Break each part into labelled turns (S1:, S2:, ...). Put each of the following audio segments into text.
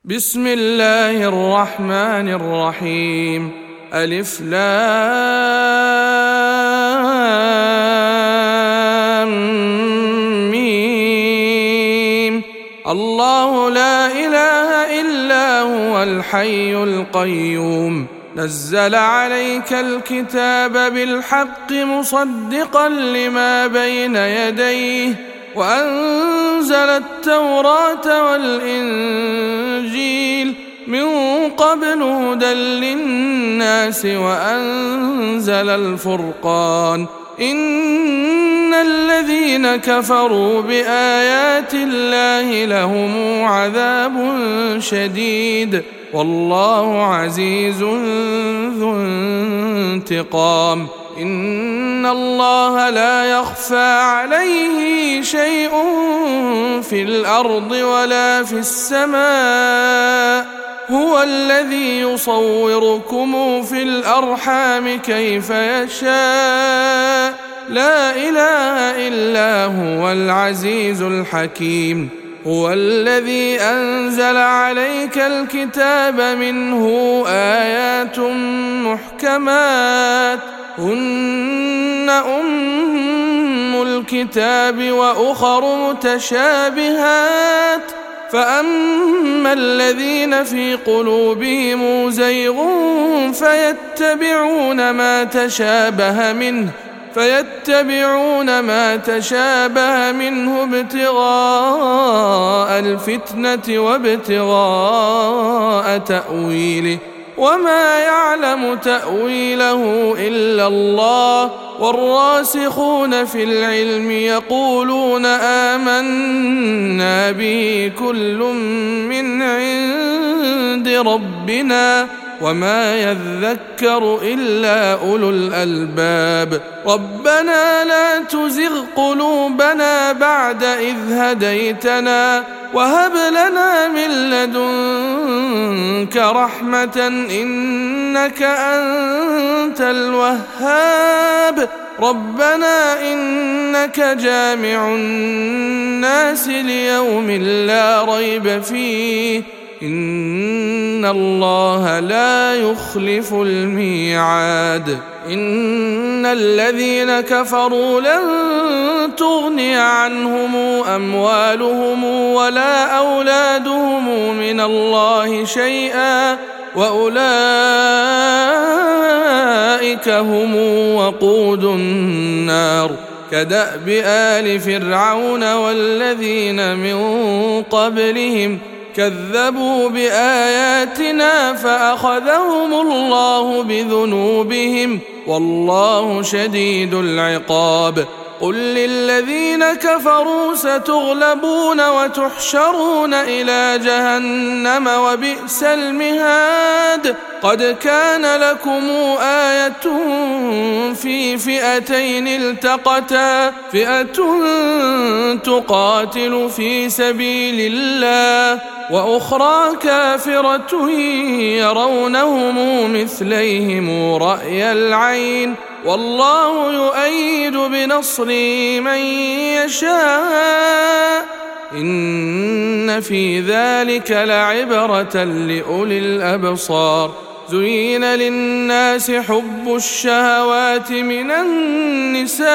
S1: بسم الله الرحمن الرحيم. ألف لام ميم. الله لا إله إلا هو الحي القيوم، نزل عليك الكتاب بالحق مصدقا لما بين يديه، وأنزل التوراة والإنجيل من قبل هدى للناس، وأنزل الفرقان. إن الذين كفروا بآيات الله لهم عذاب شديد، والله عزيز ذو انتقام. إن الله لا يخفى عليه شيء في الأرض ولا في السماء، هو الذي يصوركم في الأرحام كيف يشاء، لا إله إلا هو العزيز الحكيم. هو الذي أنزل عليك الكتاب منه آيات محكمات هن أم الكتاب وأخر متشابهات، فأما الذين في قلوبهم زيغ فيتبعون ما تشابه منه ابتغاء الفتنة وابتغاء تأويله، وما يعلم تأويله إلا الله. والراسخون في العلم يقولون آمنا به كل من عند ربنا، وما يذكر إلا أولو الألباب. ربنا لا تزغ قلوبنا بعد إذ هديتنا، وهب لنا من لدنك رحمة إنك أنت الوهاب. ربنا إنك جامع الناس ليوم لا ريب فيه، إن الله لا يخلف الميعاد. إن الذين كفروا لن تغني عنهم أموالهم ولا أولادهم من الله شيئا، وأولئك هم وقود النار، كدأب آل فرعون والذين من قبلهم كذبوا بآياتنا فأخذهم الله بذنوبهم، والله شديد العقاب. قل للذين كفروا ستغلبون وتحشرون إلى جهنم وبئس المهاد. قد كان لكم آية في فئتين التقتا، فئة تقاتل في سبيل الله وأخرى كافرة يرونهم مثليهم رأي العين، والله يؤيد بنصره من يشاء. إن في ذلك لعبرة لأولي الأبصار. زين للناس حب الشهوات من النساء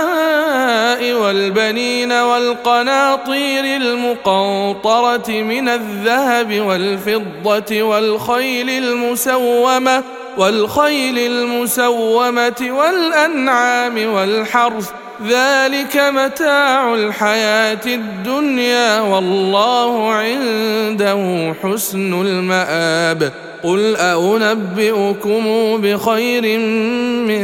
S1: والبنين والقناطير المقنطرة من الذهب والفضة والخيل المسومة والأنعام والحرث، ذلك متاع الحياة الدنيا، والله عنده حسن المآب. قل أنبئكم بخير من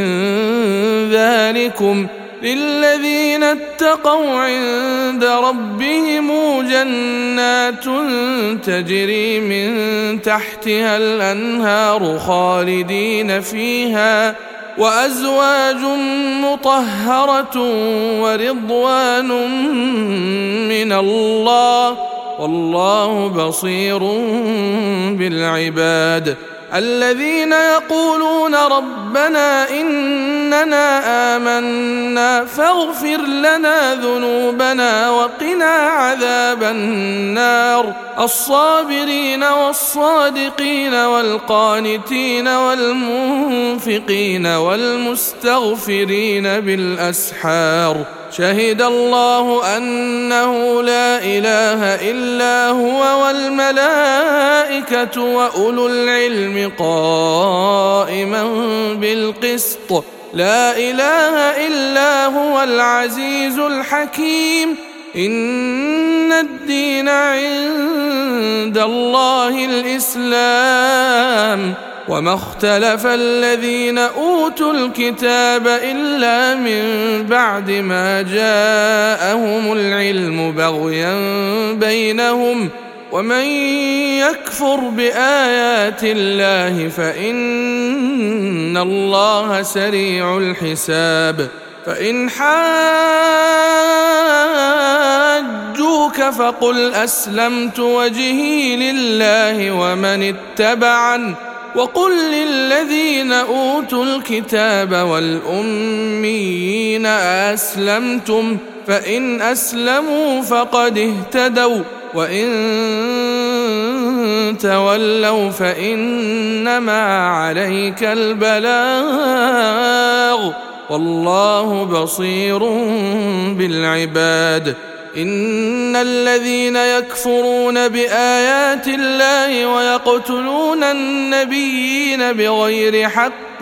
S1: ذلكم للذين اتقوا عند ربهم جنات تجري من تحتها الأنهار خالدين فيها، وأزواج مطهرة ورضوان من الله، والله بصير بالعباد. الذين يقولون ربنا إن أننا آمنا فاغفر لنا ذنوبنا وقنا عذاب النار الصابرين والصادقين والقانتين والمنفقين والمستغفرين بالأسحار شهد الله أنه لا إله إلا هو والملائكة وأولو العلم قائما بالقسط لا إله إلا هو العزيز الحكيم إن الدين عند الله الإسلام وما اختلف الذين أوتوا الكتاب إلا من بعد ما جاءهم العلم بغيا بينهم ومن يكفر بآيات الله فإن الله سريع الحساب فإن حاجوك فقل أسلمت وجهي لله ومن اتبعني وقل للذين أوتوا الكتاب والأميين أسلمتم فإن أسلموا فقد اهتدوا وإن تولوا فإنما عليك البلاغ والله بصير بالعباد إن الذين يكفرون بآيات الله ويقتلون النبيين بغير حق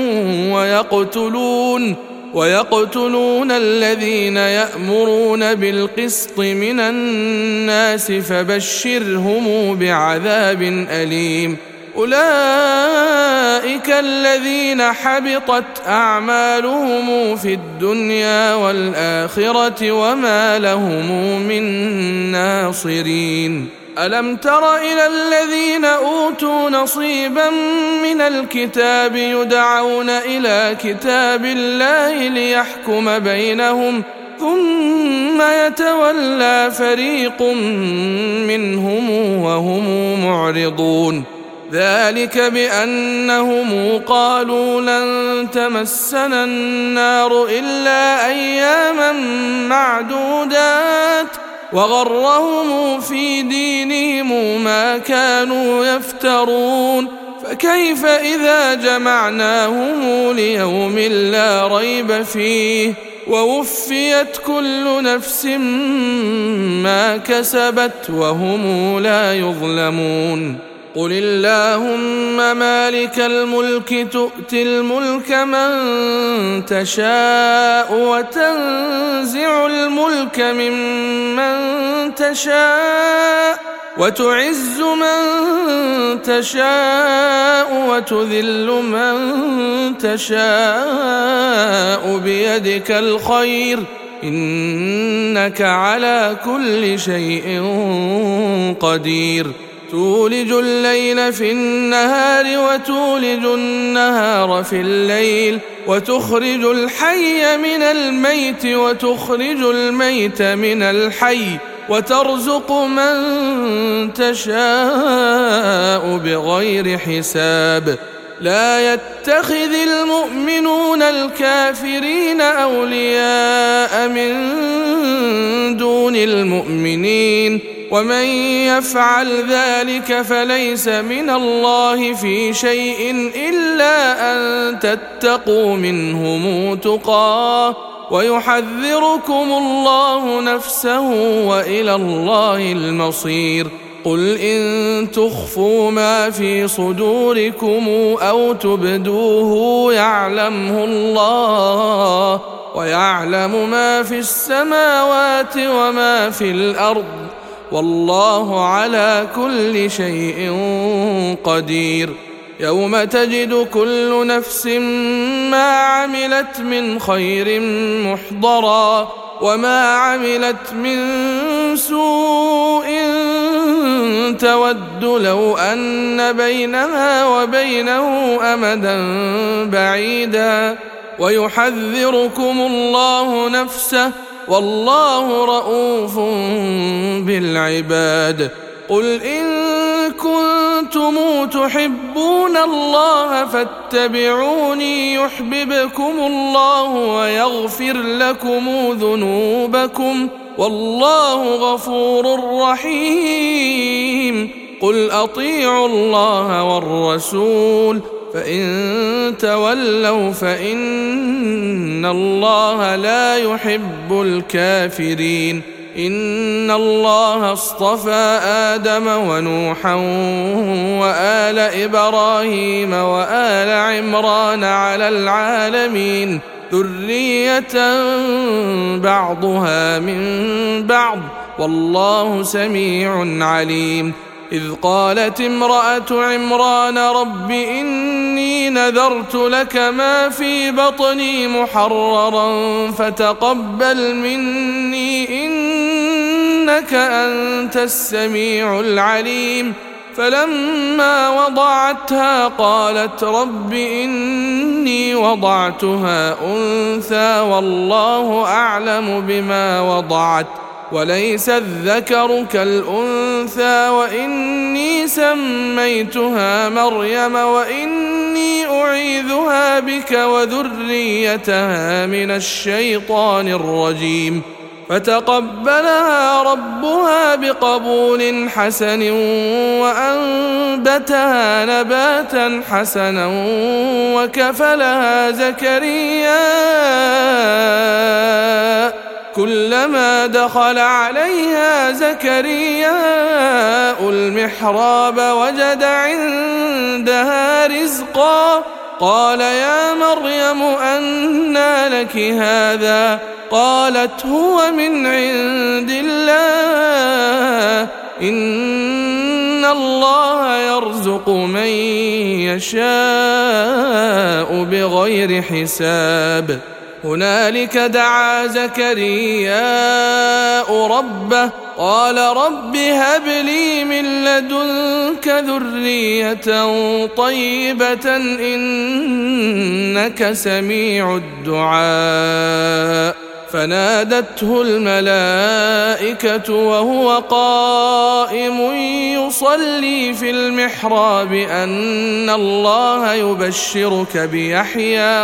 S1: ويقتلون الذين يأمرون بالقسط من الناس فبشرهم بعذاب أليم أولئك الذين حبطت أعمالهم في الدنيا والآخرة وما لهم من ناصرين ألم تر إلى الذين أوتوا نصيبا من الكتاب يدعون إلى كتاب الله ليحكم بينهم ثم يتولى فريق منهم وهم معرضون ذلك بأنهم قالوا لن تمسنا النار إلا أياما معدودات وغرهم في دينهم ما كانوا يفترون فكيف إذا جمعناهم ليوم لا ريب فيه ووفيت كل نفس ما كسبت وهم لا يظلمون قل اللهم مالك الملك تؤتي الملك من تشاء وتنزع الملك ممن تشاء وتعز من تشاء وتذل من تشاء بيدك الخير إنك على كل شيء قدير تولج الليل في النهار وتولج النهار في الليل وتخرج الحي من الميت وتخرج الميت من الحي وترزق من تشاء بغير حساب لا يتخذ المؤمنون الكافرين أولياء من دون المؤمنين ومن يفعل ذلك فليس من الله في شيء إلا أن تتقوا منهم تقاه ويحذركم الله نفسه وإلى الله المصير قل إن تخفوا ما في صدوركم أو تبدوه يعلمه الله ويعلم ما في السماوات وما في الأرض والله على كل شيء قدير يوم تجد كل نفس ما عملت من خير محضرا وما عملت من سوء تود لو أن بينها وبينه أمدا بعيدا ويحذركم الله نفسه والله رؤوف بالعباد قل إن كنتم كنتم تحبون الله فاتبعوني يحببكم الله ويغفر لكم ذنوبكم والله غفور رحيم. قل أطيعوا الله والرسول فإن تولوا فإن الله لا يحب الكافرين. إن الله اصطفى آدم ونوحا وآل إبراهيم وآل عمران على العالمين ذرية بعضها من بعض والله سميع عليم. إذ قالت امرأة عمران رب إني نذرت لك ما في بطني محررا فتقبل مني إنك أنت السميع العليم. فلما وضعتها قالت رب إني وضعتها أنثى والله أعلم بما وضعت وليس الذكر كالأنثى وإني سميتها مريم وإني أعيذها بك وذريتها من الشيطان الرجيم. فتقبلها ربها بقبول حسن وأنبتها نباتا حسنا وكفلها زكريا كلما دخل عليها زكرياء المحراب وجد عندها رزقا قال يا مريم أنى لك هذا قالت هو من عند الله إن الله يرزق من يشاء بغير حساب. هنالك دعا زكرياء ربه قال رب هب لي من لدنك ذرية طيبة إنك سميع الدعاء. فنادته الملائكة وهو قائم يصلي في المحراب أن الله يبشرك بيحيى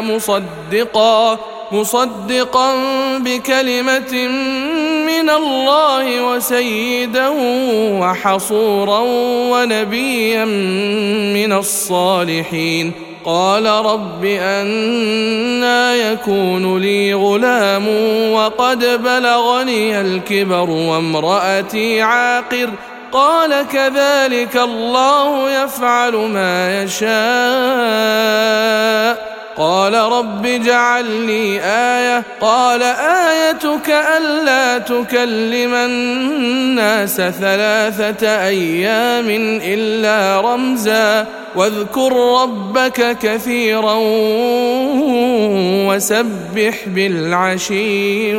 S1: مصدقا بكلمة من الله وسيدا وحصورا ونبيا من الصالحين. قال رب أنى يكون لي غلام وقد بلغني الكبر وامرأتي عاقر قال كذلك الله يفعل ما يشاء. قال رب اجعل لي آية قال آيتك ألا تكلم الناس 3 أيام إلا رمزا واذكر ربك كثيرا وسبح بالعشي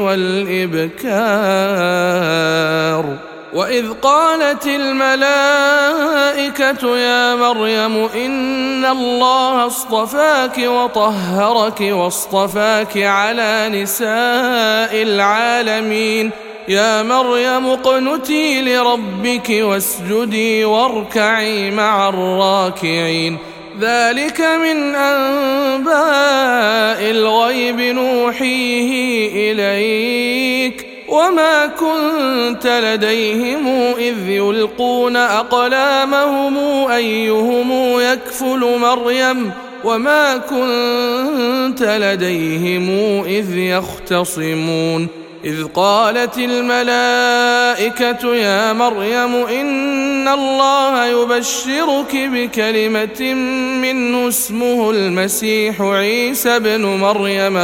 S1: والإبكار. وإذ قالت الملائكة يا مريم إن الله اصطفاك وطهرك واصطفاك على نساء العالمين يا مريم اقنتي لربك واسجدي واركعي مع الراكعين. ذلك من أنباء الغيب نوحيه إليك وما كنت لديهم إذ يلقون أقلامهم أيهم يكفل مريم وما كنت لديهم إذ يختصمون. إذ قالت الملائكة يا مريم إن الله يبشرك بكلمة منه اسمه المسيح عيسى بن مريم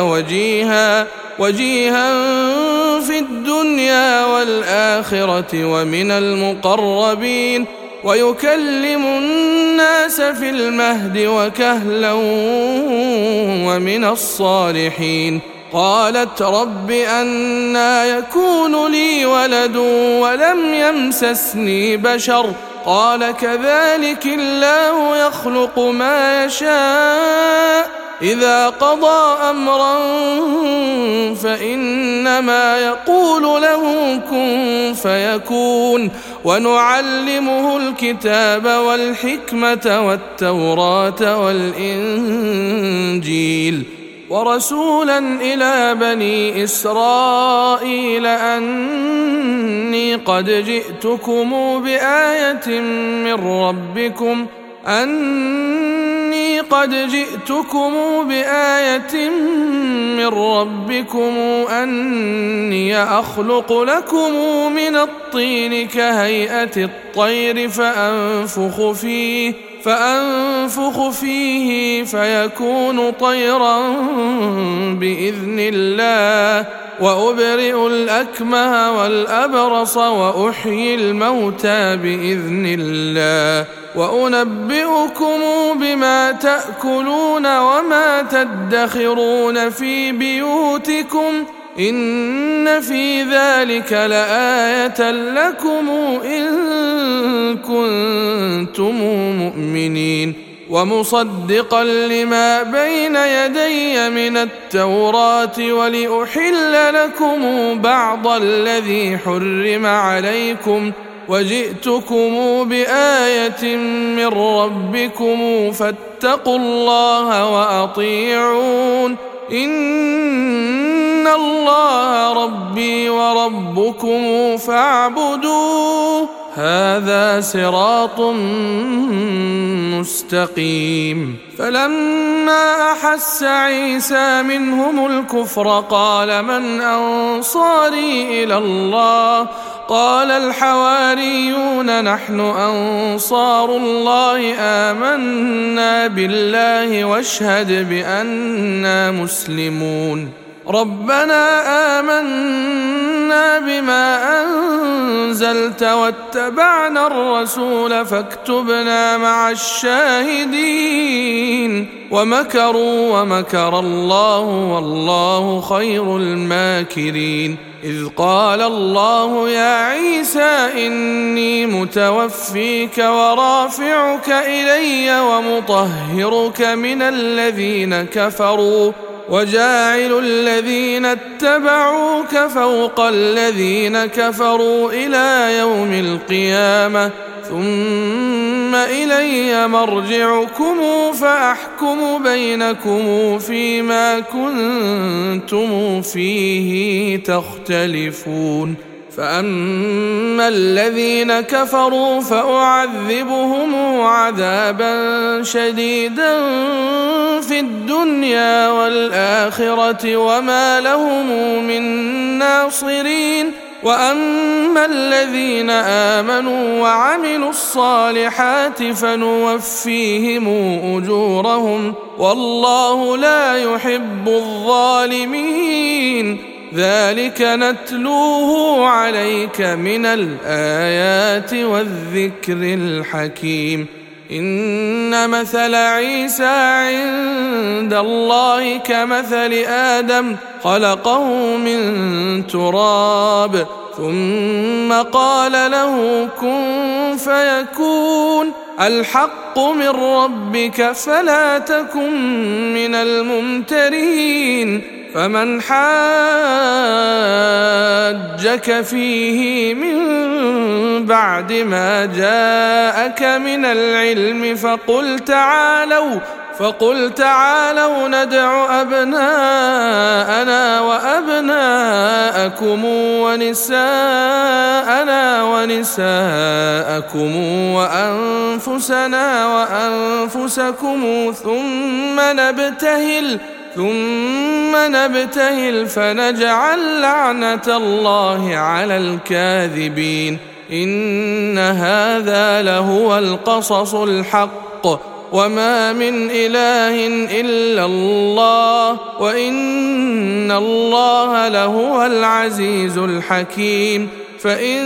S1: وجيها في الدنيا والآخرة ومن المقربين ويكلم الناس في المهد وكهلا ومن الصالحين. قالت رب أنى يكون لي ولد ولم يمسسني بشر قال كذلك الله يخلق ما يشاء إذا قضى أمرا فإنما يقول له كن فيكون ونعلمه الكتاب والحكمة والتوراة والإنجيل ورسولا إلى بني إسرائيل أني قد جئتكم بآية من ربكم أني أخلق لكم من الطين كهيئة الطير فأنفخ فيه فيكون طيرا بإذن الله وأبرئ الأكمه والأبرص وأحيي الموتى بإذن الله وأنبئكم بما تأكلون وما تدخرون في بيوتكم إن في ذلك لآية لكم إن كنتم مؤمنين ومصدقا لما بين يدي من التوراة ولأحل لكم بعض الذي حرم عليكم وجئتكم بآية من ربكم فاتقوا الله وأطيعون إن الله ربي وربكم فاعبدوه هذا صراط مستقيم. فلما أحس عيسى منهم الكفر قال من أنصاري إلى الله قال الحواريون نحن أنصار الله آمنا بالله واشهد بأننا مسلمون ربنا آمنا بما أنزلت واتبعنا الرسول فاكتبنا مع الشاهدين ومكروا ومكر الله والله خير الماكرين. إذ قال الله يا عيسى إني متوفيك ورافعك إلي ومطهرك من الذين كفروا وجاعل الذين اتبعوك فوق الذين كفروا إلى يوم القيامة ثم إلي مرجعكم فأحكم بينكم فيما كنتم فيه تختلفون. فأما الذين كفروا فأعذبهم عذابا شديدا في الدنيا والآخرة وما لهم من ناصرين. وأما الذين آمنوا وعملوا الصالحات فنوفيهم أجورهم والله لا يحب الظالمين. ذلك نتلوه عليك من الآيات والذكر الحكيم. إن مثل عيسى عند الله كمثل آدم خلقه من تراب ثم قال له كن فيكون الحق من ربك فلا تكن من الممترين. فمن حاجك فيه من بعد ما جاءك من العلم فقل تعالوا ندع أبناءنا وأبناءكم ونساءنا ونساءكم وأنفسنا وأنفسكم ثم نبتهل فنجعل لعنة الله على الكاذبين. إن هذا لهو القصص الحق وما من إله إلا الله وإن الله لهو العزيز الحكيم. فإن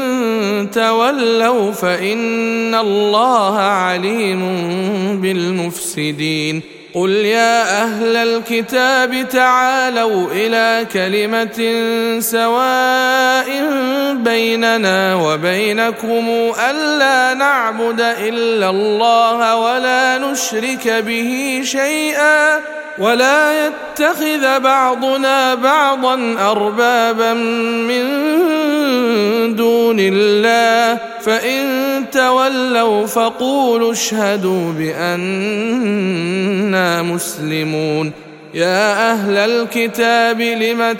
S1: تولوا فإن الله عليم بالمفسدين. قل يا أهل الكتاب تعالوا إلى كلمة سواء بيننا وبينكم ألا نعبد إلا الله ولا نشرك به شيئا ولا يتخذ بعضنا بعضا أربابا من دون الله فإن تولوا فقولوا اشهدوا بأننا مسلمون يا أهل الكتاب لم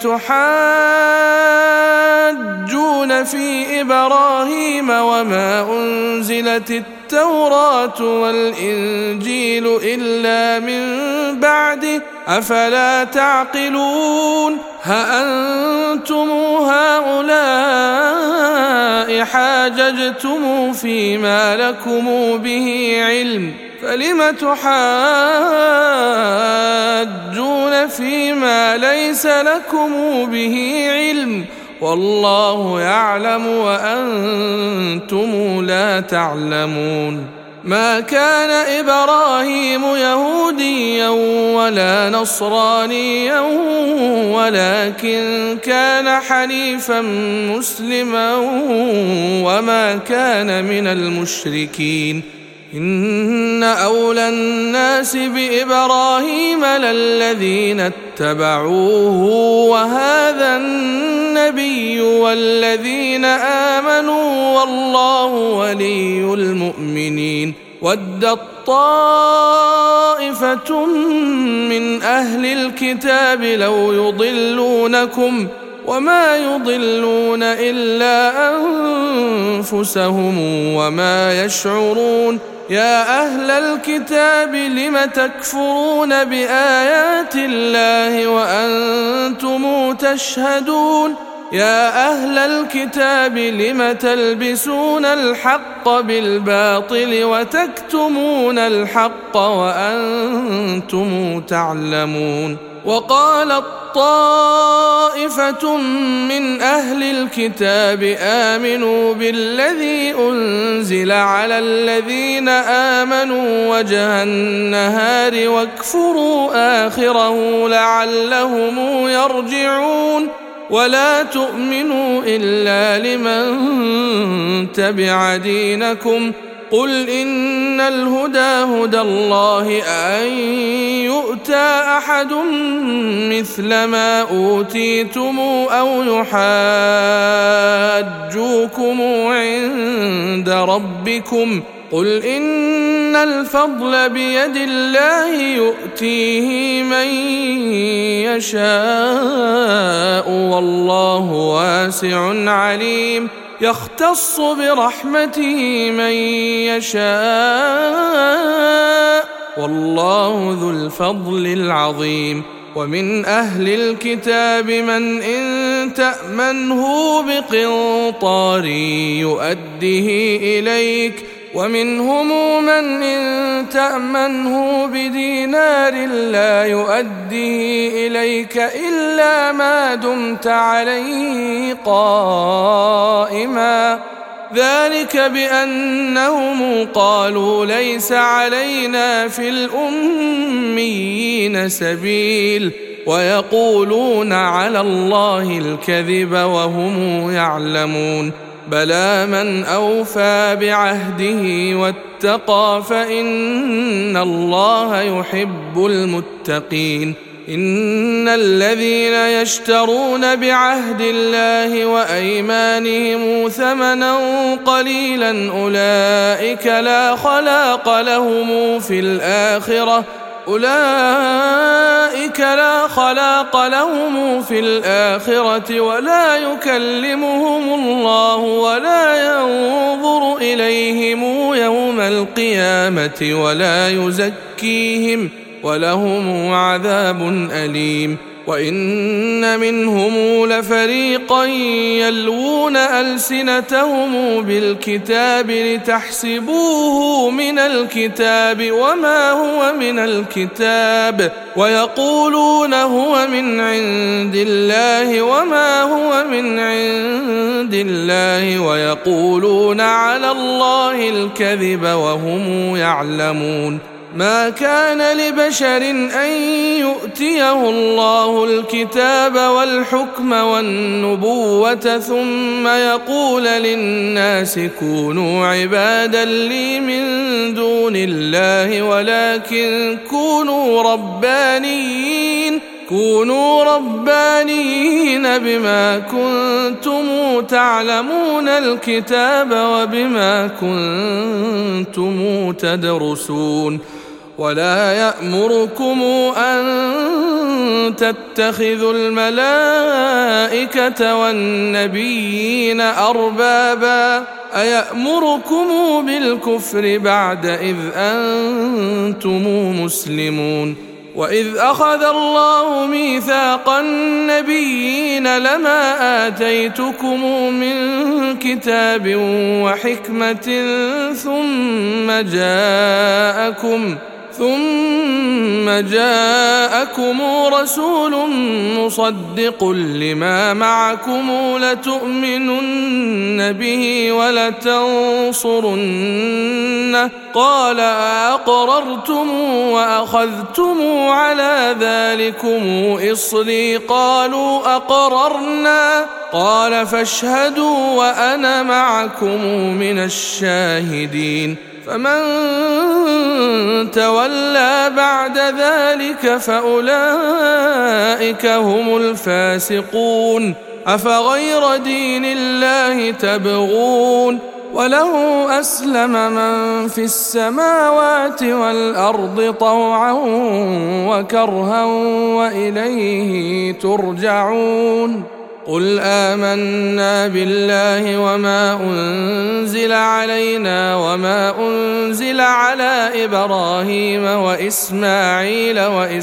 S1: تحاجون في إبراهيم وما أنزلت التوراة والإنجيل إلا من بعده أفلا تعقلون هأنتم هؤلاء حاججتم فيما لكم به علم فلم تحاجون فيما ليس لكم به علم والله يعلم وأنتم لا تعلمون ما كان إبراهيم يهوديا ولا نصرانيا ولكن كان حنيفا مسلما وما كان من المشركين إن أولى الناس بإبراهيم للذين اتبعوه وهذا النبي والذين آمنوا والله ولي المؤمنين ودت طائفة من أهل الكتاب لو يضلونكم وما يضلون إلا أنفسهم وما يشعرون يا أهل الكتاب لم تكفرون بآيات الله وأنتم تشهدون يا أهل الكتاب لم تلبسون الحق بالباطل وتكتمون الحق وأنتم تعلمون وقالت طائفة من أهل الكتاب آمنوا بالذي أنزل على الذين آمنوا وجه النهار واكفروا آخره لعلهم يرجعون ولا تؤمنوا إلا لمن تبع دينكم قل إن الهدى هدى الله أن يؤتى أحد مثل ما أوتيتم أو يحاجوكم عند ربكم قل إن الفضل بيد الله يؤتيه من يشاء والله واسع عليم يختص برحمته من يشاء والله ذو الفضل العظيم ومن أهل الكتاب من إن تأمنه بقنطار يؤده إليك ومنهم من إن تأمنه بدينار لا يؤديه إليك إلا ما دمت عليه قائما ذلك بأنهم قالوا ليس علينا في الأميين سبيل ويقولون على الله الكذب وهم يعلمون بلى من أوفى بعهده واتقى فإن الله يحب المتقين إن الذين يشترون بعهد الله وأيمانهم ثمنا قليلا أولئك لا خلاق لهم في الآخرة ولا يكلمهم الله ولا ينظر إليهم يوم القيامة ولا يزكيهم ولهم عذاب أليم وإن منهم لفريقا يلوون ألسنتهم بالكتاب لتحسبوه من الكتاب وما هو من الكتاب ويقولون هو من عند الله وما هو من عند الله ويقولون على الله الكذب وهم يعلمون ما كان لبشر أن يؤتيه الله الكتاب والحكم والنبوة ثم يقول للناس كونوا عبادا لي من دون الله ولكن كونوا ربانيين بما كنتم تعلمون الكتاب وبما كنتم تدرسون ولا يأمركم أن تتخذوا الملائكة والنبيين أربابا أيأمركم بالكفر بعد إذ أنتم مسلمون وإذ أخذ الله ميثاق النبيين لما آتيتكم من كتاب وحكمة ثم جاءكم رسول مصدق لما معكم لتؤمنن به ولتنصرنه قال أقررتم وأخذتم على ذلكم إصري قالوا أقررنا قال فاشهدوا وأنا معكم من الشاهدين فمن تولى بعد ذلك فأولئك هم الفاسقون أفغير دين الله تبغون وله أسلم من في السماوات والأرض طوعا وكرها وإليه ترجعون قل آمنا بالله وما أنزل علينا وما أنزل على إبراهيم وإسماعيل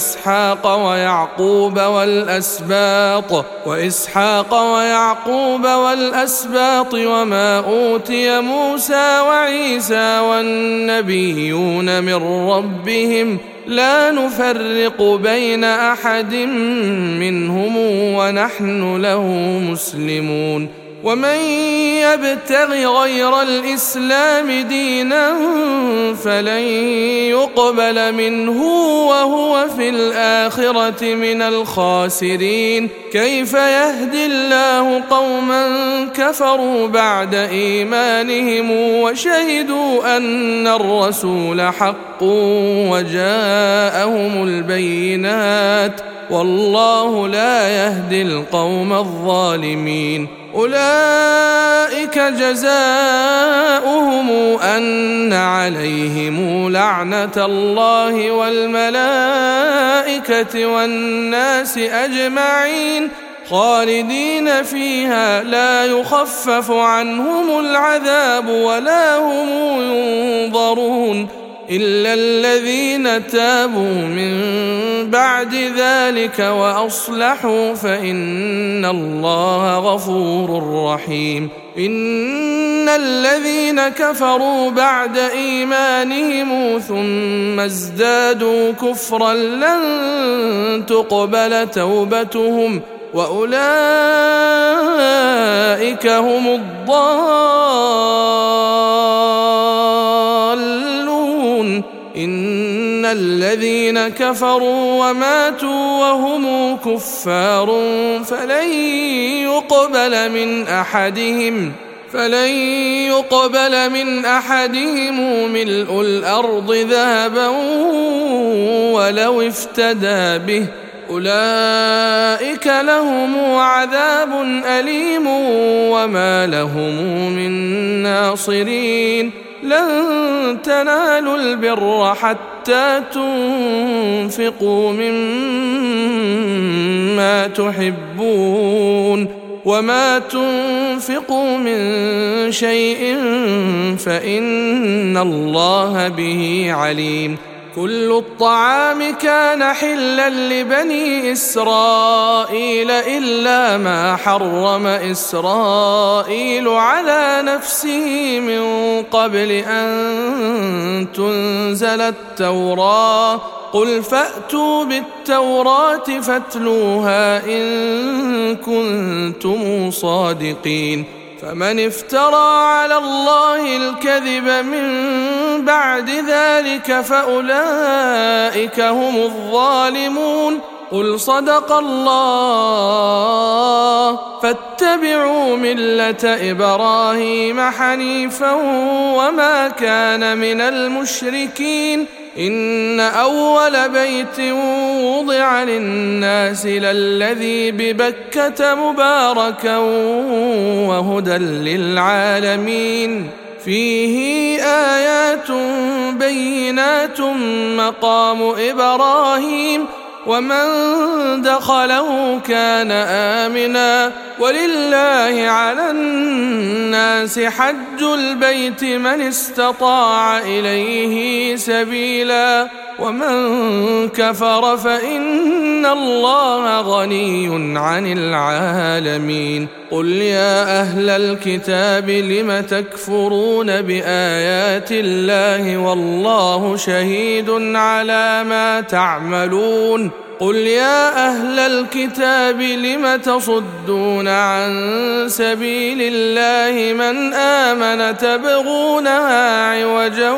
S1: وإسحاق ويعقوب والأسباط وما أوتي موسى وعيسى والنبيون من ربهم لا نفرق بين أحد منهم ونحن له مسلمون ومن يبتغ غير الإسلام دينا فلن يقبل منه وهو في الآخرة من الخاسرين كيف يهدي الله قوما كفروا بعد إيمانهم وشهدوا أن الرسول حق وجاءهم البينات والله لا يهدي القوم الظالمين أولئك جزاؤهم أن عليهم لعنة الله والملائكة والناس أجمعين خالدين فيها لا يخفف عنهم العذاب ولا هم ينظرون إلا الذين تابوا من بعد ذلك وأصلحوا فإن الله غفور رحيم إن الذين كفروا بعد إيمانهم ثم ازدادوا كفرا لن تقبل توبتهم وأولئك هم الضالون إن الذين كفروا وماتوا وهم كفار فلن يقبل من أحدهم ملء الأرض ذهبا ولو افتدى به أولئك لهم عذاب أليم وما لهم من ناصرين لن تنالوا البر حتى تنفقوا مما تحبون وما تنفقوا من شيء فإن الله به عليم كل الطعام كان حلا لبني إسرائيل إلا ما حرم إسرائيل على نفسه من قبل أن تنزل التوراة قل فأتوا بالتوراة فاتلوها إن كنتم صادقين فمن افترى على الله الكذب من بعد ذلك فأولئك هم الظالمون. قل صدق الله فاتبعوا ملة إبراهيم حنيفا وما كان من المشركين. إن أول بيت وضع للناس للذي ببكة مباركا وهدى للعالمين فيه آيات بينات مقام إبراهيم ومن دخله كان آمنا ولله على الناس حج البيت من استطاع إليه سبيلا ومن كفر فإن الله غني عن العالمين. قل يا أهل الكتاب لم تكفرون بآيات الله والله شهيد على ما تعملون. قل يا أهل الكتاب لم تصدون عن سبيل الله من آمن تبغونها عوجا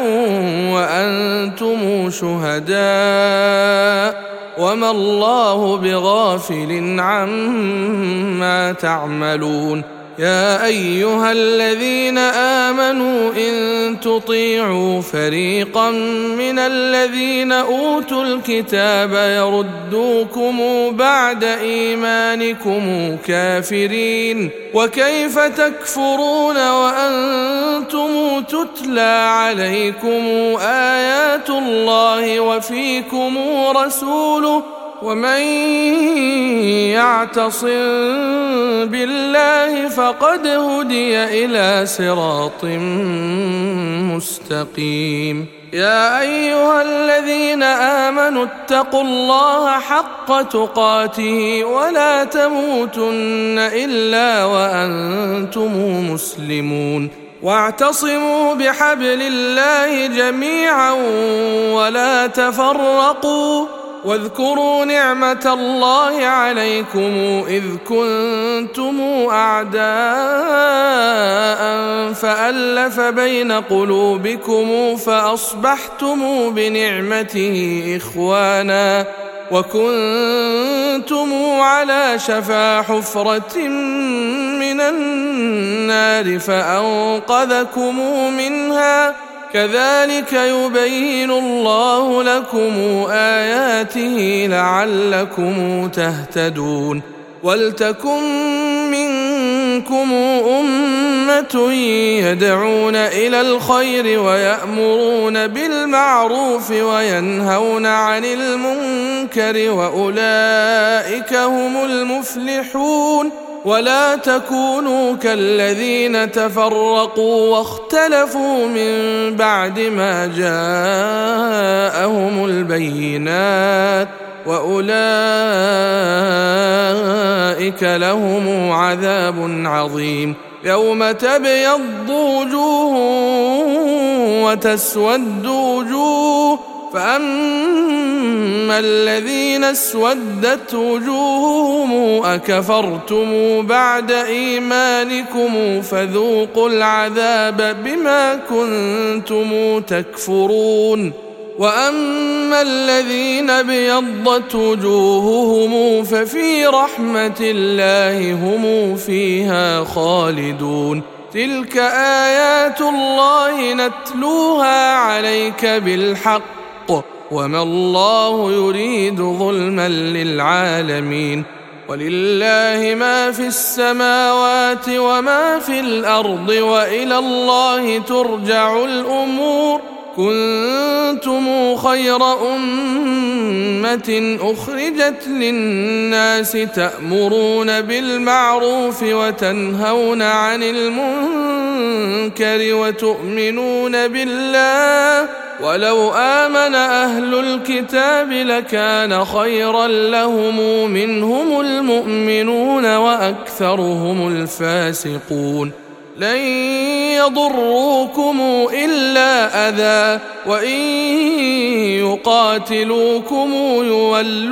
S1: وأنتم شهداء وما الله بغافل عما تعملون. يا أيها الذين آمنوا إن تطيعوا فريقا من الذين أوتوا الكتاب يردوكم بعد إيمانكم كافرين وكيف تكفرون وأنتم تتلى عليكم آيات الله وفيكم رسوله ومن يعتصم بالله فقد هدي إلى صراط مستقيم. يا أيها الذين آمنوا اتقوا الله حق تقاته ولا تموتن إلا وأنتم مسلمون واعتصموا بحبل الله جميعا ولا تفرقوا واذكروا نعمة الله عليكم إذ كنتم أعداء فألف بين قلوبكم فأصبحتم بنعمته إخوانا وكنتم على شفا حفرة من النار فأنقذكم منها كذلك يبين الله لكم آياته لعلكم تهتدون. ولتكن منكم أمة يدعون إلى الخير ويأمرون بالمعروف وينهون عن المنكر وأولئك هم المفلحون. ولا تكونوا كالذين تفرقوا واختلفوا من بعد ما جاءهم البينات وأولئك لهم عذاب عظيم. يوم تبيض وجوه وتسود وجوه فأما الذين اسودت وجوههم أكفرتم بعد إيمانكم فذوقوا العذاب بما كنتم تكفرون. وأما الذين ابيضت وجوههم ففي رحمة الله هم فيها خالدون. تلك آيات الله نتلوها عليك بالحق وما الله يريد ظلما للعالمين. ولله ما في السماوات وما في الأرض وإلى الله ترجع الأمور. كنتم خير أمة أخرجت للناس تأمرون بالمعروف وتنهون عن المنكر وتؤمنون بالله ولو آمن أهل الكتاب لكان خيرا لهم منهم المؤمنون وأكثرهم الفاسقون. لن يضروكم إلا أذى وإن يقاتلوكم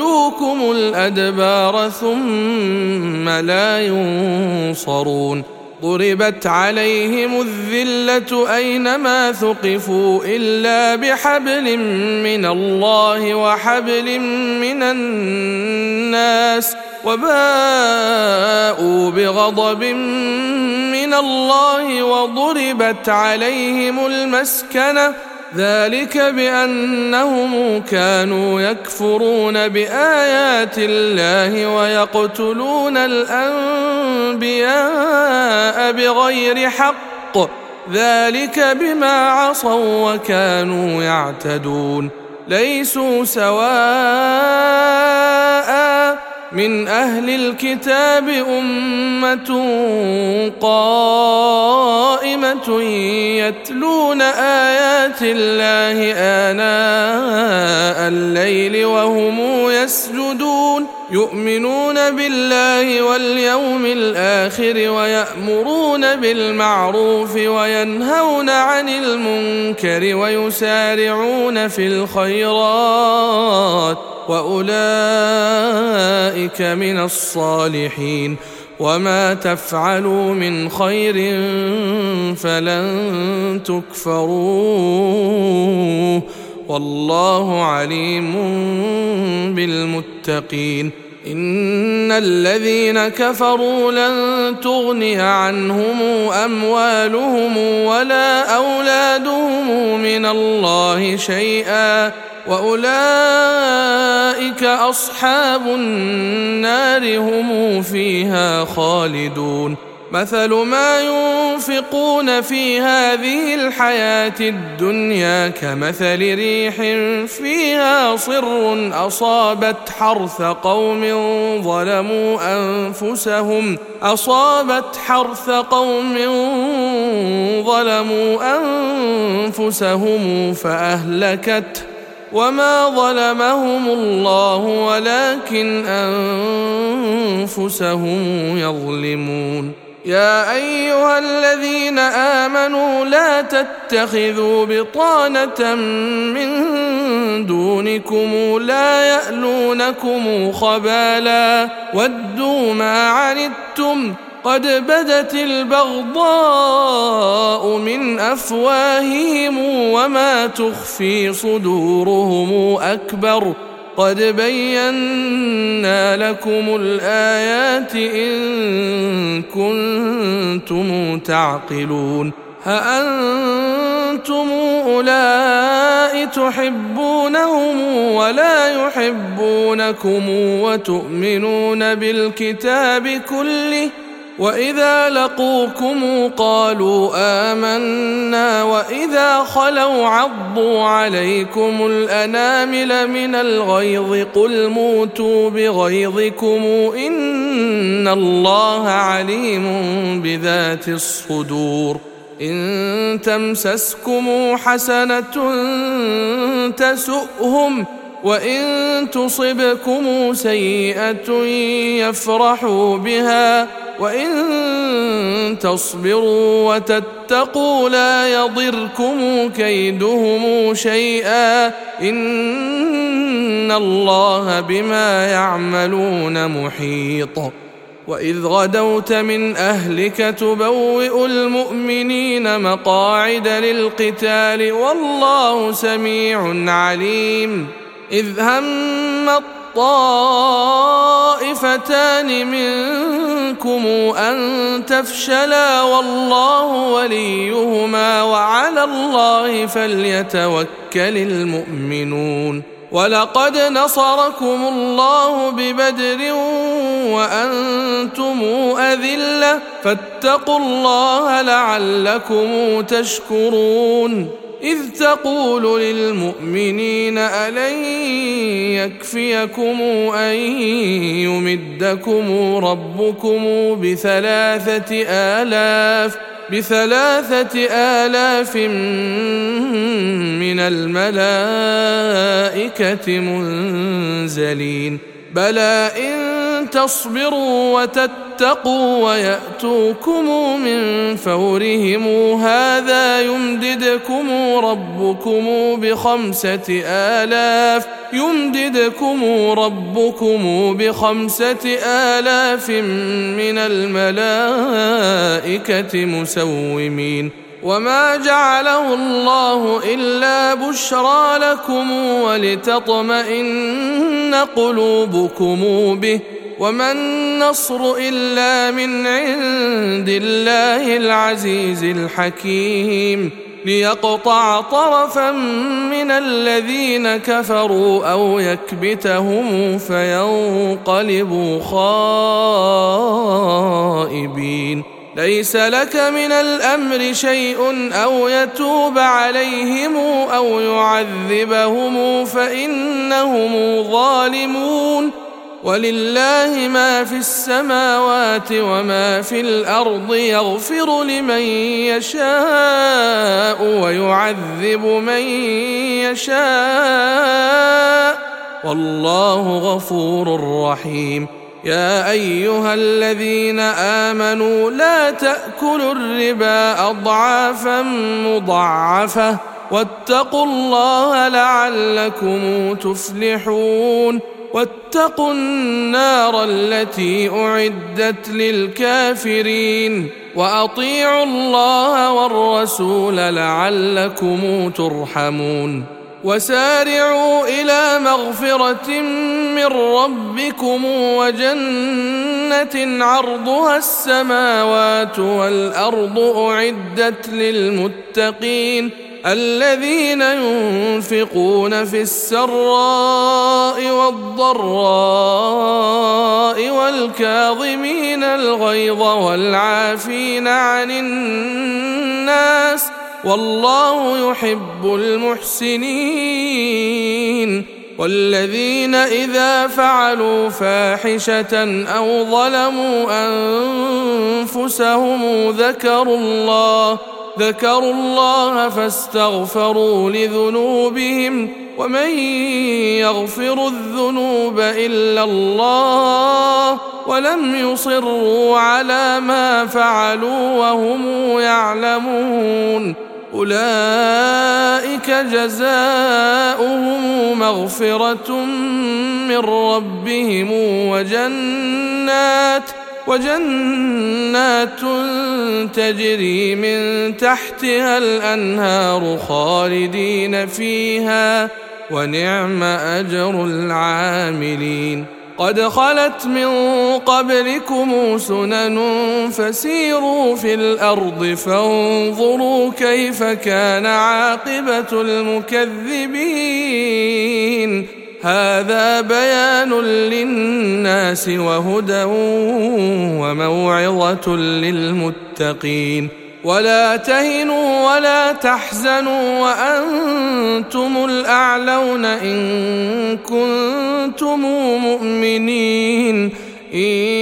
S1: يولوكم الأدبار ثم لا ينصرون. ضربت عليهم الذلة أينما ثقفوا إلا بحبل من الله وحبل من الناس وباءوا بغضب من الله وضربت عليهم المسكنة ذلك بأنهم كانوا يكفرون بآيات الله ويقتلون الأنبياء بغير حق ذلك بما عصوا وكانوا يعتدون ليسوا سواء من أهل الكتاب أمة قائمة يتلون آيات الله آناء الليل وهم يسجدون يؤمنون بالله واليوم الآخر ويأمرون بالمعروف وينهون عن المنكر ويسارعون في الخيرات وأولئك من الصالحين وما تفعلوا من خير فلن تكفروه والله عليم بالمتقين إن الذين كفروا لن تغني عنهم أموالهم ولا أولادهم من الله شيئا وأولئك أصحاب النار هم فيها خالدون مثل ما ينفقون في هذه الحياة الدنيا كمثل ريح فيها صر أصابت حرث قوم ظلموا أنفسهم فأهلكته وما ظلمهم الله ولكن أنفسهم يظلمون يا أيها الذين آمنوا لا تتخذوا بطانة من دونكم لا يألونكم خبالا ودوا ما عنتم قد بدت البغضاء من أفواههم وما تخفي صدورهم أكبر قد بينا لكم الآيات إن كنتم تعقلون ها أنتم أولئك تحبونهم ولا يحبونكم وتؤمنون بالكتاب كله وإذا لقوكم قالوا آمنا وإذا خلوا عضوا عليكم الأنامل من الغيظ قل موتوا بغيظكم إن الله عليم بذات الصدور إن تمسسكم حسنة تسؤهم وإن تصبكم سيئة يفرحوا بها وإن تصبروا وتتقوا لا يضركم كيدهم شيئا إن الله بما يعملون محيط وإذ غدوت من أهلك تبوئ المؤمنين مقاعد للقتال والله سميع عليم إذ هم الطائفتان منكم أن تفشلا والله وليهما وعلى الله فليتوكل المؤمنون ولقد نصركم الله ببدر وأنتم أذلة فاتقوا الله لعلكم تشكرون إذ تقول للمؤمنين ألن يكفيكم أن يمدكم ربكم بثلاثة آلاف من الملائكة منزلين بلى إن تصبروا وتتقوا ويأتوكم من فورهم هذا يمددكم ربكم ب5,000 يمددكم ربكم ب5,000 من الملائكة مسومين. وما جعله الله إلا بشرى لكم ولتطمئن قلوبكم به، وما النصر إلا من عند الله العزيز الحكيم، ليقطع طرفا من الذين كفروا أو يكبتهم فينقلبوا خائبين. ليس لك من الأمر شيء أو يتوب عليهم أو يعذبهم فإنهم ظالمون. ولله ما في السماوات وما في الأرض، يغفر لمن يشاء ويعذب من يشاء، والله غفور رحيم. يا أيها الذين آمنوا لا تأكلوا الربا أضعافا مضاعفة، واتقوا الله لعلكم تفلحون. واتقوا النار التي أعدت للكافرين، وأطيعوا الله والرسول لعلكم ترحمون. وسارعوا إلى مغفرة من ربكم وجنة عرضها السماوات والأرض أعدت للمتقين، الذين ينفقون في السراء والضراء والكاظمين الغيظ والعافين عن الناس، والله يحب المحسنين. والذين إذا فعلوا فاحشة أو ظلموا أنفسهم ذكروا الله فاستغفروا لذنوبهم، ومن يغفر الذنوب إلا الله، ولم يصروا على ما فعلوا وهم يعلمون. أولئك جزاؤهم مغفرة من ربهم وجنات تجري من تحتها الأنهار خالدين فيها، ونعم أجر العاملين. قد خلت من قبلكم سنن فسيروا في الأرض فانظروا كيف كان عاقبة المكذبين. هذا بيان للناس وهدى وموعظة للمتقين. ولا تهنوا ولا تحزنوا وأنتم الأعلون إن كنتم مؤمنين. إن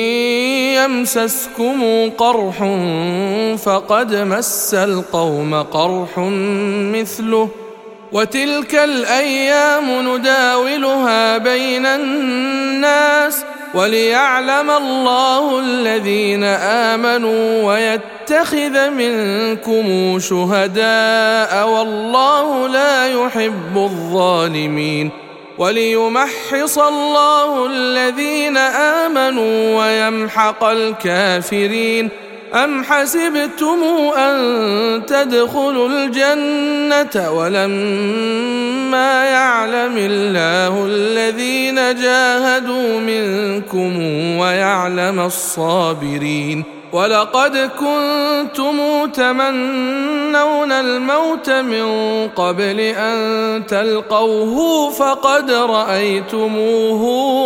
S1: يمسسكم قرح فقد مس القوم قرح مثله، وتلك الأيام نداولها بين الناس، وليعلم الله الذين آمنوا ويتخذ منكم شهداء، والله لا يحب الظالمين. وليمحص الله الذين آمنوا ويمحق الكافرين. أم حسبتم أن تدخلوا الجنة ولما يعلم الله الذين جاهدوا منكم ويعلم الصابرين؟ ولقد كنتم تمنون الموت من قبل أن تلقوه فقد رأيتموه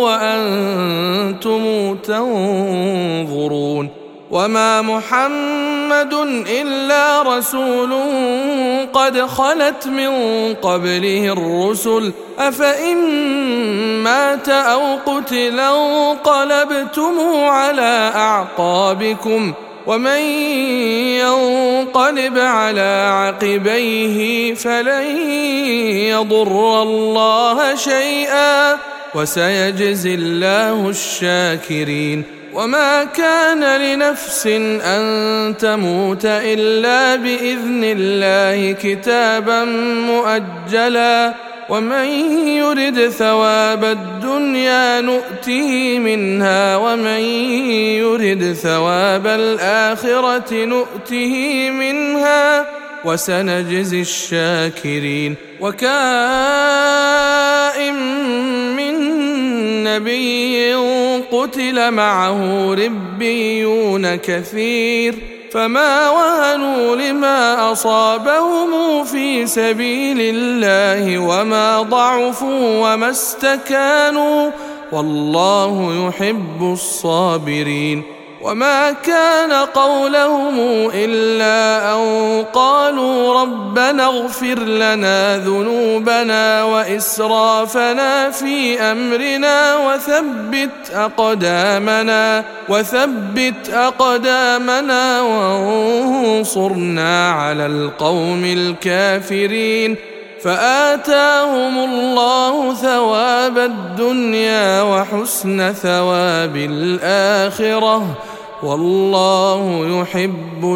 S1: وأنتم تنظرون. وما محمد إلا رسول قد خلت من قبله الرسل، أفإن مات أو قتل انقلبتم على أعقابكم، ومن ينقلب على عقبيه فلن يضر الله شيئا، وسيجزي الله الشاكرين. وما كان لنفس أن تموت إلا بإذن الله كتابا مؤجلا، ومن يرد ثواب الدنيا نؤته منها ومن يرد ثواب الآخرة نؤته منها وسنجزي الشاكرين. وكائن من نبي قتل معه ربيون كثير فما وهنوا لما أصابهم في سبيل الله وما ضعفوا وما استكانوا والله يحب الصابرين. وما كان قولهم إلا أن قالوا ربنا اغفر لنا ذنوبنا وإسرافنا في أمرنا وثبت أقدامنا وانصرنا على القوم الكافرين. فآتاهم الله ثواب الدنيا وحسن ثواب الآخرة والله يحب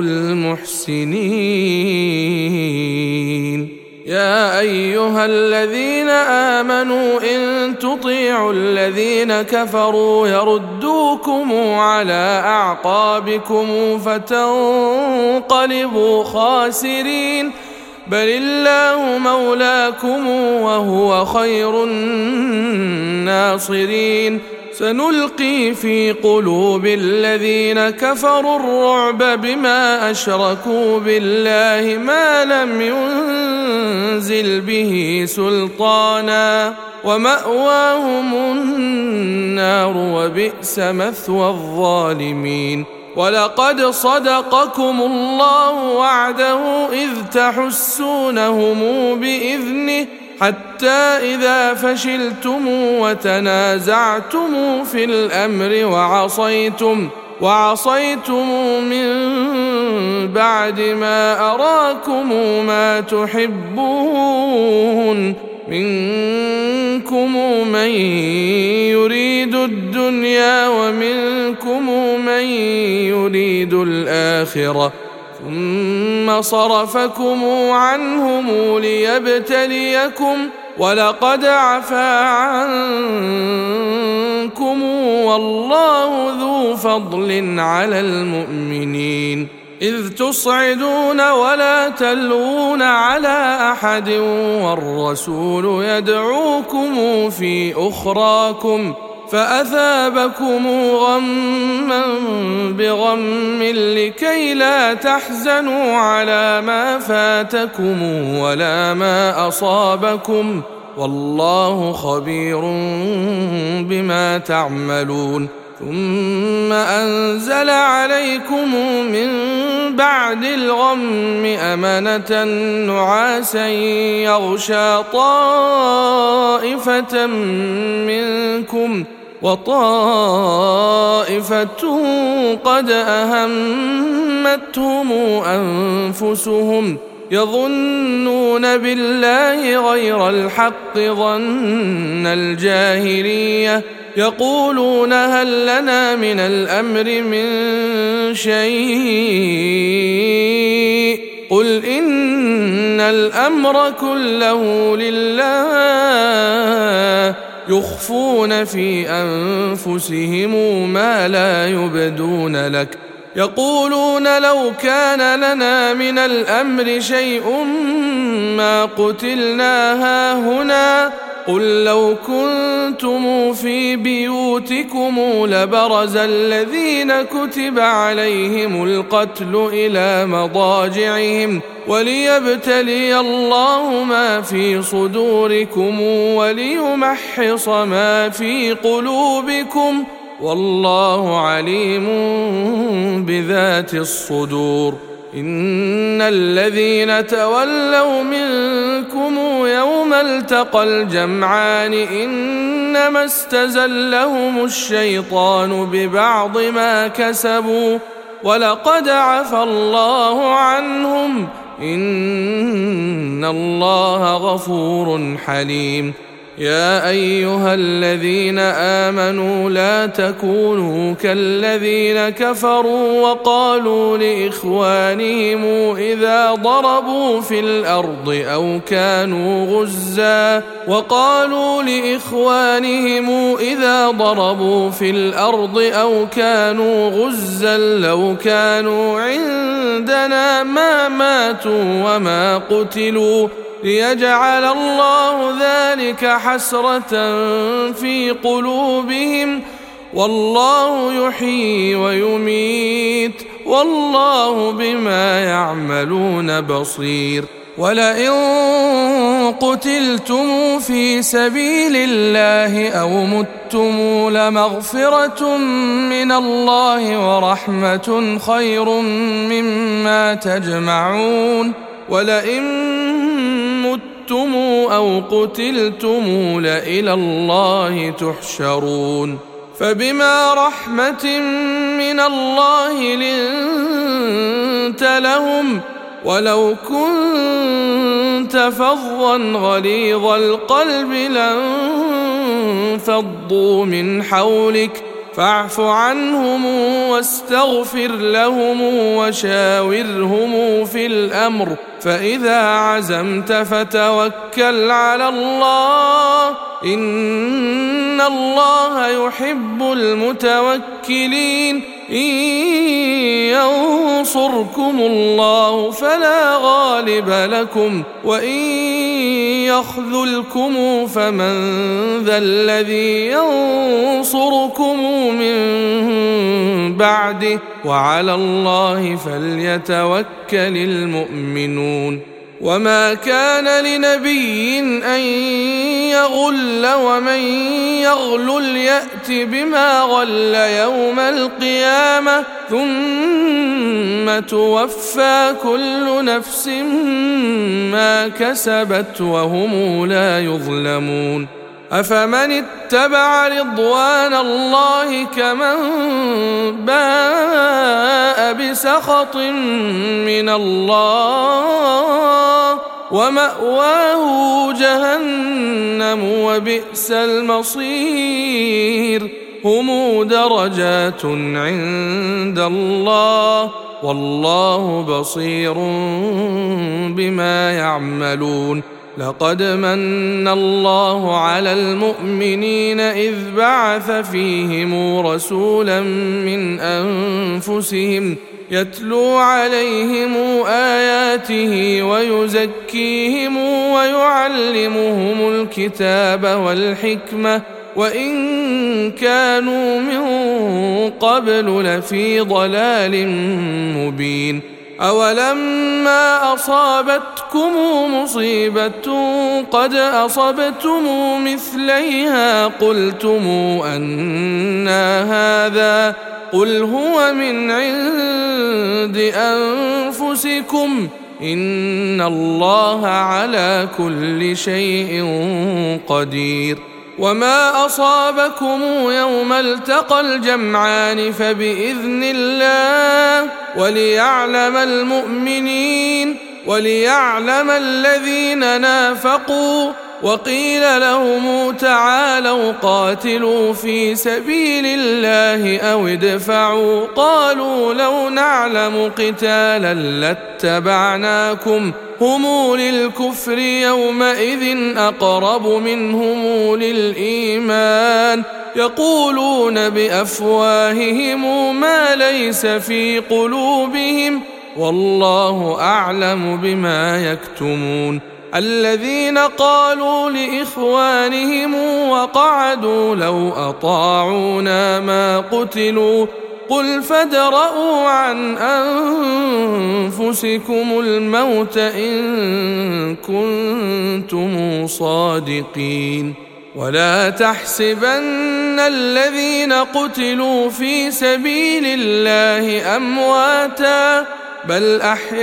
S1: المحسنين. يا أيها الذين آمنوا إن تطيعوا الذين كفروا يردوكم على أعقابكم فتنقلبوا خاسرين. بل الله مولاكم وهو خير الناصرين. سنلقي في قلوب الذين كفروا الرعب بما أشركوا بالله ما لم ينزل به سلطانا ومأواهم النار وبئس مثوى الظالمين. ولقد صدقكم الله وعده إذ تحسونهم بإذنه حتى إذا فشلتم وتنازعتم في الأمر وعصيتم من بعد ما أراكم ما تحبون منكم من يريد الدنيا ومنكم من يريد الآخرة ثم صرفكم عنهم ليبتليكم ولقد عفا عنكم والله ذو فضل على المؤمنين. إذ تصعدون ولا تلوون على أحد والرسول يدعوكم في أخراكم فأثابكم غما بغم لكي لا تحزنوا على ما فاتكم ولا ما أصابكم والله خبير بما تعملون. ثم أنزل عليكم من بعد الغم أمنة نعاسا يغشى طائفة منكم وطائفة قد أهمتهم أنفسهم يظنون بالله غير الحق ظن الجاهلية يقولون هل لنا من الأمر من شيء قل إن الأمر كله لله يخفون في أنفسهم ما لا يبدون لك يقولون لو كان لنا من الأمر شيء ما قتلنا هاهنا قل لو كنتم في بيوتكم لبرز الذين كتب عليهم القتل إلى مضاجعهم وليبتلي الله ما في صدوركم وليمحص ما في قلوبكم والله عليم بذات الصدور. إن الذين تولوا منكم يوم التقى الجمعان إنما استزلهم الشيطان ببعض ما كسبوا ولقد عفى الله عنهم إن الله غفور حليم. يا أيها الذين آمنوا لا تكونوا كالذين كفروا وقالوا لإخوانهم إذا ضربوا في الأرض أو كانوا غزا لو كانوا عندنا ما ماتوا وما قتلوا ليجعل الله ذلك حسرة في قلوبهم والله يحيي ويميت والله بما يعملون بصير. ولئن قتلتم في سبيل الله أو متم لمغفرة من الله ورحمة خير مما تجمعون. ولئن متم أو قتلتم لإلى الله تحشرون. فبما رحمة من الله لنت لهم ولو كنت فظا غليظ القلب لانفضوا من حولك فاعف عنهم واستغفر لهم وشاورهم في الأمر فإذا عزمت فتوكل على الله إن الله يحب المتوكلين. إن ينصركم الله فلا غالب لكم وإن يخذلكم فمن ذا الذي ينصركم من بعده وعلى الله فليتوكل المؤمنون. وما كان لنبي أن يغل ومن يغلل يأت بما غل يوم القيامة ثم توفى كل نفس ما كسبت وهم لا يظلمون. أفمن اتبع رضوان الله كمن باء بسخط من الله ومأواه جهنم وبئس المصير. هم درجات عند الله والله بصير بما يعملون. لقد من الله على المؤمنين إذ بعث فيهم رسولا من أنفسهم يتلو عليهم آياته ويزكيهم ويعلمهم الكتاب والحكمة وإن كانوا من قبل لفي ضلال مبين. أولما أصابتكم مصيبة قد أصبتم مثليها قلتم أنى هذا قل هو من عند أنفسكم إن الله على كل شيء قدير. وما أصابكم يوم التقى الجمعان فبإذن الله وليعلم الذين نافقوا وقيل لهم تعالوا قاتلوا في سبيل الله أو ادفعوا قالوا لو نعلم قتالا لاتبعناكم هم للكفر يومئذ أقرب منهم للإيمان يقولون بأفواههم ما ليس في قلوبهم والله أعلم بما يكتمون. الذين قالوا لإخوانهم وقعدوا لو أطاعونا ما قتلوا قل فادرءوا عن أنفسكم الموت إن كنتم صادقين. ولا تحسبن الذين قتلوا في سبيل الله أمواتا بل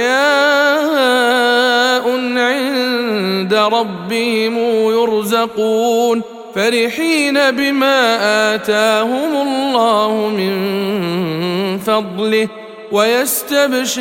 S1: أحياء عند ربهم يرزقون فرحين بما آتاهم الله من فضله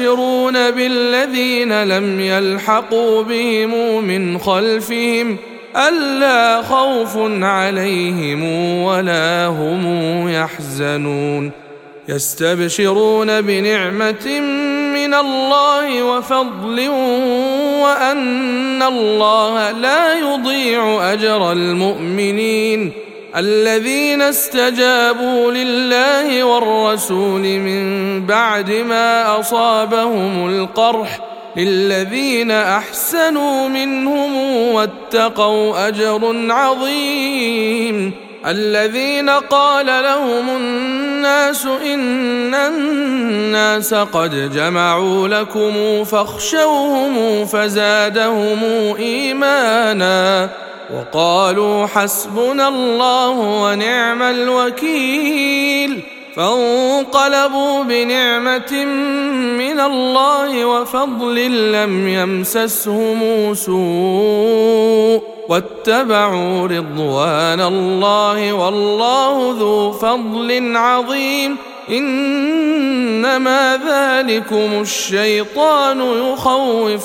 S1: ويستبشرون بالذين لم يلحقوا بهم من خلفهم ألا خوف عليهم ولا هم يحزنون يستبشرون بنعمة من الله وفضل وأن الله لا يضيع أجر المؤمنين الذين استجابوا لله والرسول من بعد ما أصابهم القرح للذين أحسنوا منهم واتقوا أجر عظيم الذين قال لهم الناس إن الناس قد جمعوا لكم فاخشوهم فزادهم إيمانا وقالوا حسبنا الله ونعم الوكيل فانقلبوا بنعمة من الله وفضل لم يمسسهم سوء واتبعوا رضوان الله والله ذو فضل عظيم إنما ذلكم الشيطان يخوف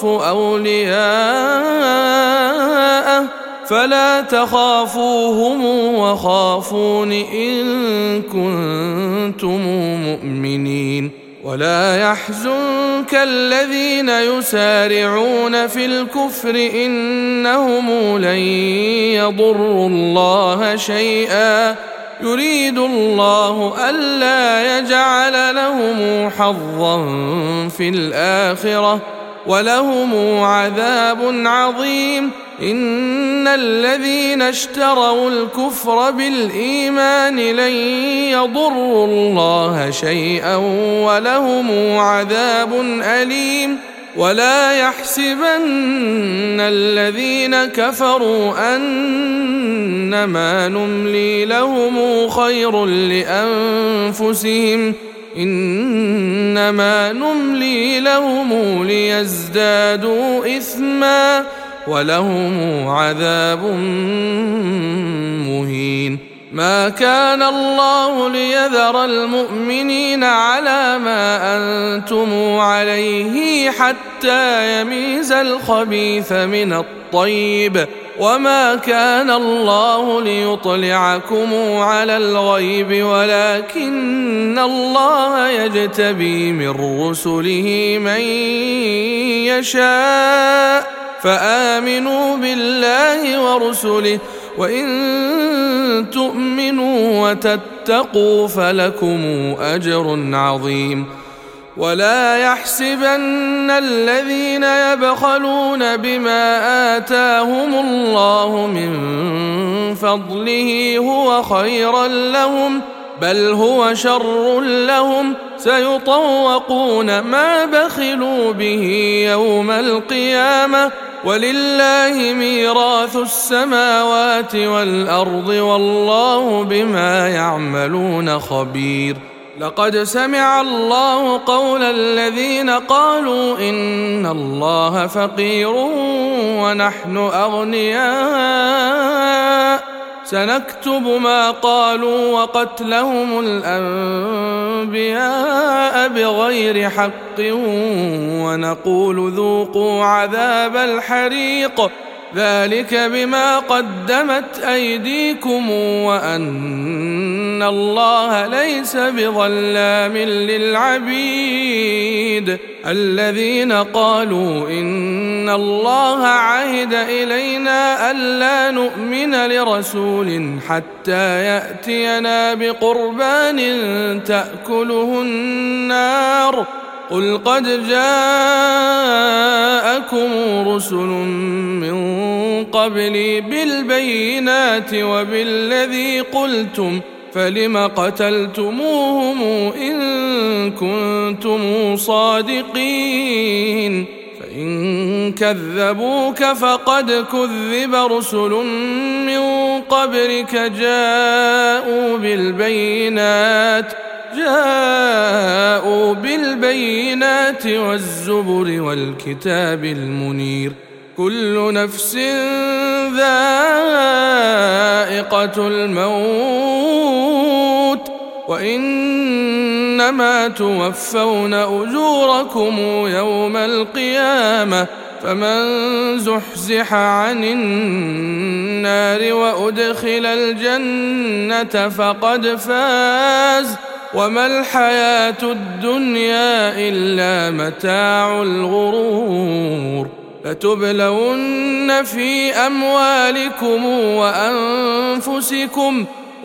S1: أولياءه فلا تخافوهم وخافون إن كنتم مؤمنين ولا يحزنك الذين يسارعون في الكفر إنهم لن يضروا الله شيئا يريد الله ألا يجعل لهم حظا في الآخرة ولهم عذاب عظيم إن الذين اشتروا الكفر بالإيمان لن يضروا الله شيئا ولهم عذاب أليم ولا يحسبن الذين كفروا أنما نملي لهم خير لأنفسهم إنما نملي لهم ليزدادوا إثما ولهم عذاب مهين ما كان الله ليذر المؤمنين على ما أنتم عليه حتى يميز الخبيث من الطيب وما كان الله ليطلعكم على الغيب ولكن الله يجتبي من رسله من يشاء فآمنوا بالله ورسله وإن تؤمنوا وتتقوا فلكم أجر عظيم ولا يحسبن الذين يبخلون بما آتاهم الله من فضله هو خيرا لهم بل هو شر لهم سيطوقون ما بخلوا به يوم القيامة ولله ميراث السماوات والأرض والله بما يعملون خبير لقد سمع الله قول الذين قالوا إن الله فقير ونحن أغنياء سنكتب ما قالوا وقتلهم الأنبياء بغير حق ونقول ذوقوا عذاب الحريق ذلك بما قدمت أيديكم وأن الله ليس بظلام للعبيد الذين قالوا إن الله عهد إلينا ألا نؤمن لرسول حتى يأتينا بقربان تأكله النار قل قد جاءكم رسل من قبلي بالبينات وبالذي قلتم فلم قتلتموهم إن كنتم صادقين فإن كذبوك فقد كذب رسل من قبلك جاءوا بالبينات والزبر والكتاب المنير كل نفس ذائقة الموت وإنما توفون أجوركم يوم القيامة فمن زحزح عن النار وأدخل الجنة فقد فاز وما الحياة الدنيا إلا متاع الغرور لتبلون في أموالكم وأنفسكم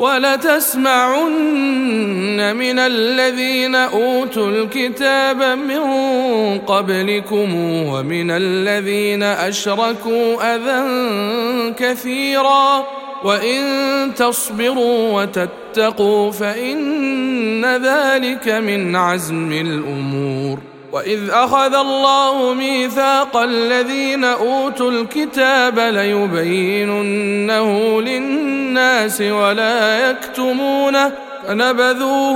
S1: ولتسمعن من الذين أوتوا الكتاب من قبلكم ومن الذين أشركوا أذى كثيرا وإن تصبروا وتتقوا فإن ذلك من عزم الأمور وإذ أخذ الله ميثاق الذين أوتوا الكتاب ليبيننه للناس ولا يكتمونه فنبذوه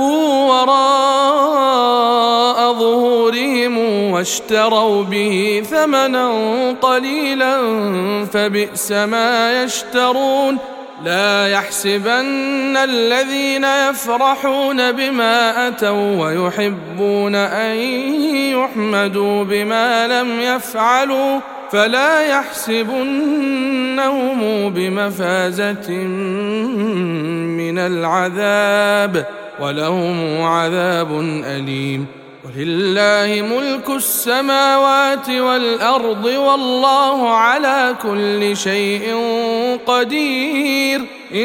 S1: وراء ظهورهم واشتروا به ثمنا قليلا فبئس ما يشترون لا يحسبن الذين يفرحون بما أتوا ويحبون أن يحمدوا بما لم يفعلوا فلا يحسبنهم بمفازة من العذاب ولهم عذاب أليم ولله ملك السماوات والأرض والله على كل شيء قدير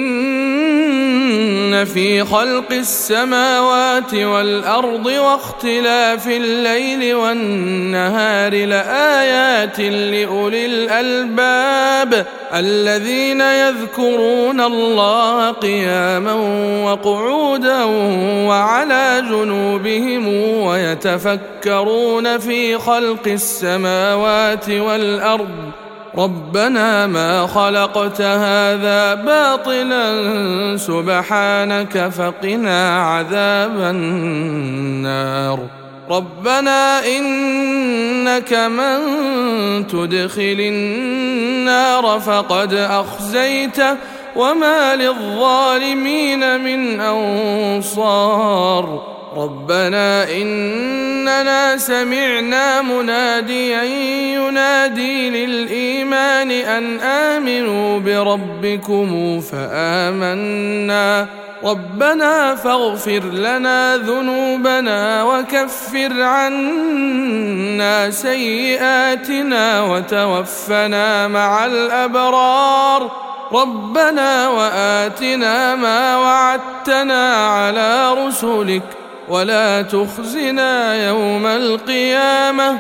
S1: إن في خلق السماوات والأرض واختلاف الليل والنهار لآيات لأولي الألباب الذين يذكرون الله قياما وقعودا وعلى جنوبهم ويتفكرون في خلق السماوات والأرض ربنا ما خلقت هذا باطلا سبحانك فقنا عذاب النار ربنا إنك من تدخل النار فقد أخزيته وما للظالمين من أنصار ربنا إننا سمعنا مناديا ينادي للإيمان أن آمنوا بربكم فآمنا ربنا فاغفر لنا ذنوبنا وكفر عنا سيئاتنا وتوفنا مع الأبرار ربنا وآتنا ما وعدتنا على رسلك ولا تخزنا يوم القيامة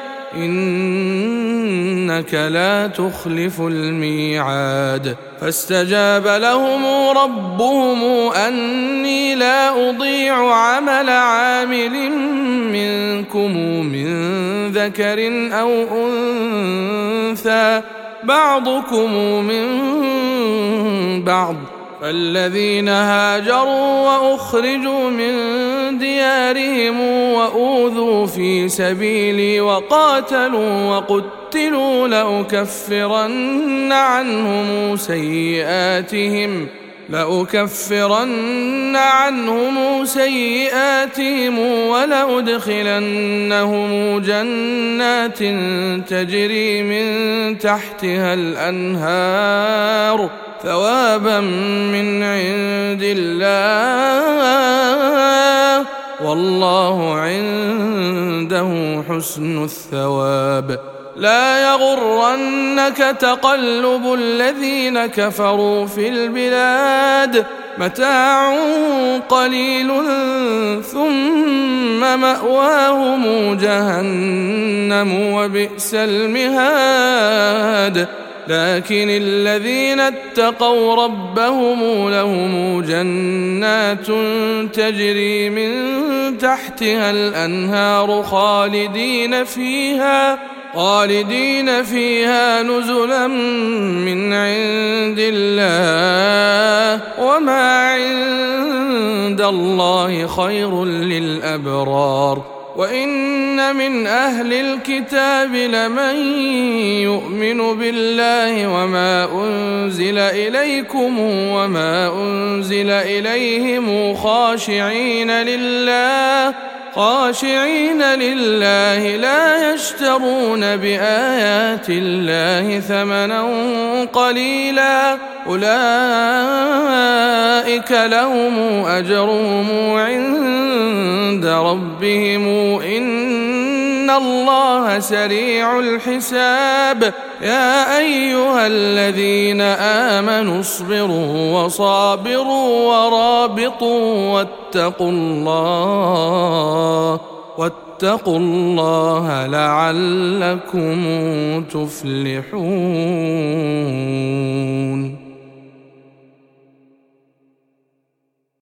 S1: إنك لا تخلف الميعاد فاستجاب لهم ربهم أني لا أضيع عمل عامل منكم من ذكر أو أنثى بعضكم من بعض فالذين هاجروا وأخرجوا من ديارهم وأوذوا في سبيلي وقاتلوا وقتلوا لأكفرن عنهم سيئاتهم ولأدخلنهم جنات تجري من تحتها الأنهار ثوابا من عند الله والله عنده حسن الثواب لا يغرنك تقلب الذين كفروا في البلاد متاع قليل ثم مأواهم جهنم وبئس المهاد لكن الذين اتقوا ربهم لهم جنات تجري من تحتها الأنهار خالدين فيها نزلا من عند الله وما عند الله خير للأبرار وإن من أهل الكتاب لمن يؤمن بالله وما أنزل إليكم وما أنزل إليهم خاشعين لله لا يشترون بآيات الله ثمنا قليلا أولئك لهم أجرهم عند ربهم إن الله سريع الحساب يا أيها الذين آمنوا اصبروا وصابروا ورابطوا واتقوا الله لعلكم تفلحون.